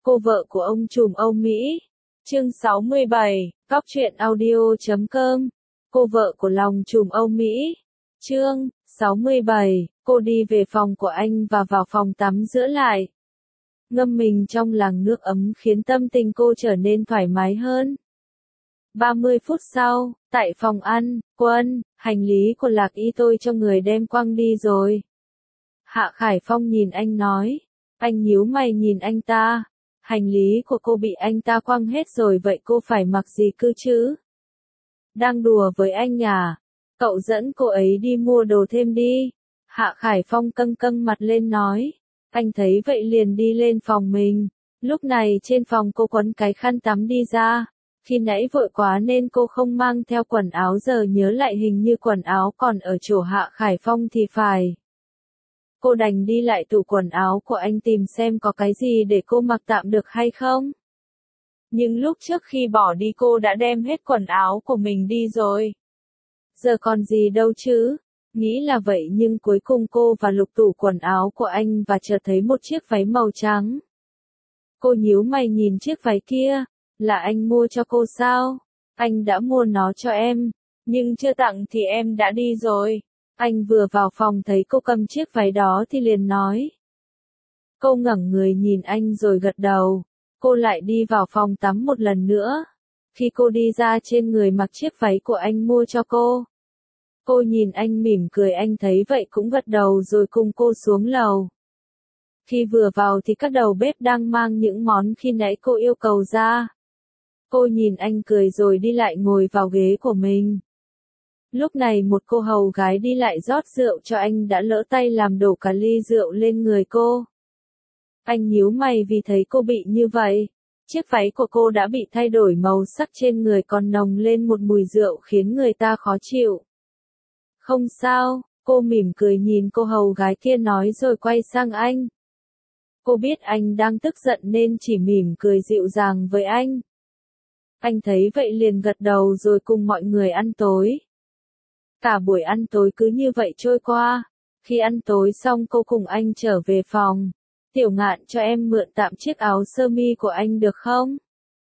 Cô vợ của ông trùm Âu Mỹ. Chương 67, Cóc truyện audio.com. Cô vợ của lòng trùm Âu Mỹ. Chương 67, cô đi về phòng của anh và vào phòng tắm rửa lại. Ngâm mình trong làn nước ấm khiến tâm tình cô trở nên thoải mái hơn. 30 phút sau, tại phòng ăn, Quân, hành lý của Lạc Y tôi cho người đem quăng đi rồi. Hạ Khải Phong nhìn anh nói. Anh nhíu mày nhìn anh ta. Hành lý của cô bị anh ta quăng hết rồi, vậy cô phải mặc gì cơ chứ? Đang đùa với anh à? Cậu dẫn cô ấy đi mua đồ thêm đi. Hạ Khải Phong căng căng mặt lên nói. Anh thấy vậy liền đi lên phòng mình. Lúc này trên phòng cô quấn cái khăn tắm đi ra. Khi nãy vội quá nên cô không mang theo quần áo, giờ nhớ lại hình như quần áo còn ở chỗ Hạ Khải Phong thì phải. Cô đành đi lại tủ quần áo của anh tìm xem có cái gì để cô mặc tạm được hay không. Nhưng lúc trước khi bỏ đi cô đã đem hết quần áo của mình đi rồi. Giờ còn gì đâu chứ? Nghĩ là vậy nhưng cuối cùng cô và lục tủ quần áo của anh và chợt thấy một chiếc váy màu trắng. Cô nhíu mày nhìn chiếc váy kia. Là anh mua cho cô sao? Anh đã mua nó cho em, nhưng chưa tặng thì em đã đi rồi. Anh vừa vào phòng thấy cô cầm chiếc váy đó thì liền nói. Cô ngẩng người nhìn anh rồi gật đầu. Cô lại đi vào phòng tắm một lần nữa. Khi cô đi ra trên người mặc chiếc váy của anh mua cho cô. Cô nhìn anh mỉm cười, anh thấy vậy cũng gật đầu rồi cùng cô xuống lầu. Khi vừa vào thì các đầu bếp đang mang những món khi nãy cô yêu cầu ra. Cô nhìn anh cười rồi đi lại ngồi vào ghế của mình. Lúc này một cô hầu gái đi lại rót rượu cho anh, đã lỡ tay làm đổ cả ly rượu lên người cô. Anh nhíu mày vì thấy cô bị như vậy. Chiếc váy của cô đã bị thay đổi màu sắc, trên người còn nồng lên một mùi rượu khiến người ta khó chịu. Không sao, cô mỉm cười nhìn cô hầu gái kia nói rồi quay sang anh. Cô biết anh đang tức giận nên chỉ mỉm cười dịu dàng với anh. Anh thấy vậy liền gật đầu rồi cùng mọi người ăn tối. Cả buổi ăn tối cứ như vậy trôi qua. Khi ăn tối xong cô cùng anh trở về phòng. Tiểu Ngạn, cho em mượn tạm chiếc áo sơ mi của anh được không?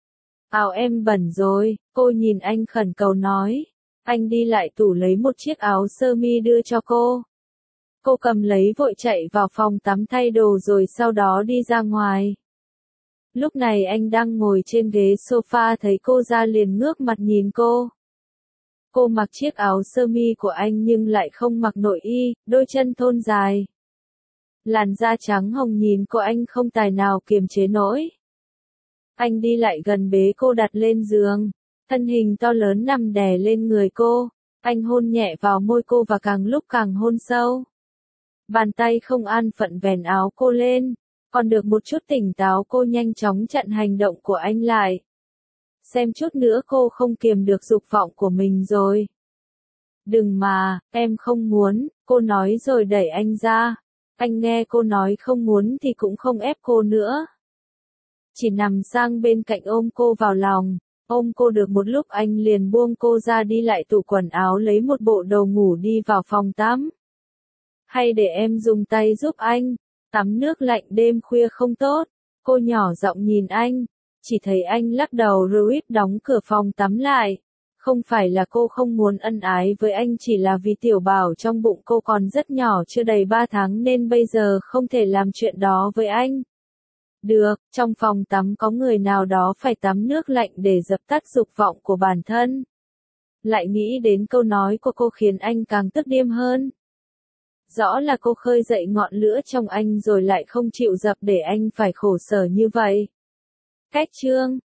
Áo em bẩn rồi, cô nhìn anh khẩn cầu nói. Anh đi lại tủ lấy một chiếc áo sơ mi đưa cho cô. Cô cầm lấy vội chạy vào phòng tắm thay đồ rồi sau đó đi ra ngoài. Lúc này anh đang ngồi trên ghế sofa thấy cô ra liền ngước mặt nhìn cô. Cô mặc chiếc áo sơ mi của anh nhưng lại không mặc nội y, đôi chân thon dài. Làn da trắng hồng nhìn cô anh không tài nào kiềm chế nổi. Anh đi lại gần bế cô đặt lên giường, thân hình to lớn nằm đè lên người cô. Anh hôn nhẹ vào môi cô và càng lúc càng hôn sâu. Bàn tay không an phận vén áo cô lên. Còn được một chút tỉnh táo cô nhanh chóng chặn hành động của anh lại. Xem chút nữa cô không kiềm được dục vọng của mình rồi. Đừng mà, em không muốn, cô nói rồi đẩy anh ra. Anh nghe cô nói không muốn thì cũng không ép cô nữa. Chỉ nằm sang bên cạnh ôm cô vào lòng. Ôm cô được một lúc anh liền buông cô ra đi lại tủ quần áo lấy một bộ đồ ngủ đi vào phòng tắm. Hay để em dùng tay giúp anh. Tắm nước lạnh đêm khuya không tốt. Cô nhỏ giọng nhìn anh. Chỉ thấy anh lắc đầu rồi đóng cửa phòng tắm lại. Không phải là cô không muốn ân ái với anh, chỉ là vì tiểu bảo trong bụng cô còn rất nhỏ, chưa đầy 3 tháng nên bây giờ không thể làm chuyện đó với anh. Được, trong phòng tắm có người nào đó phải tắm nước lạnh để dập tắt dục vọng của bản thân. Lại nghĩ đến câu nói của cô khiến anh càng tức điên hơn. Rõ là cô khơi dậy ngọn lửa trong anh rồi lại không chịu dập để anh phải khổ sở như vậy. Cách chương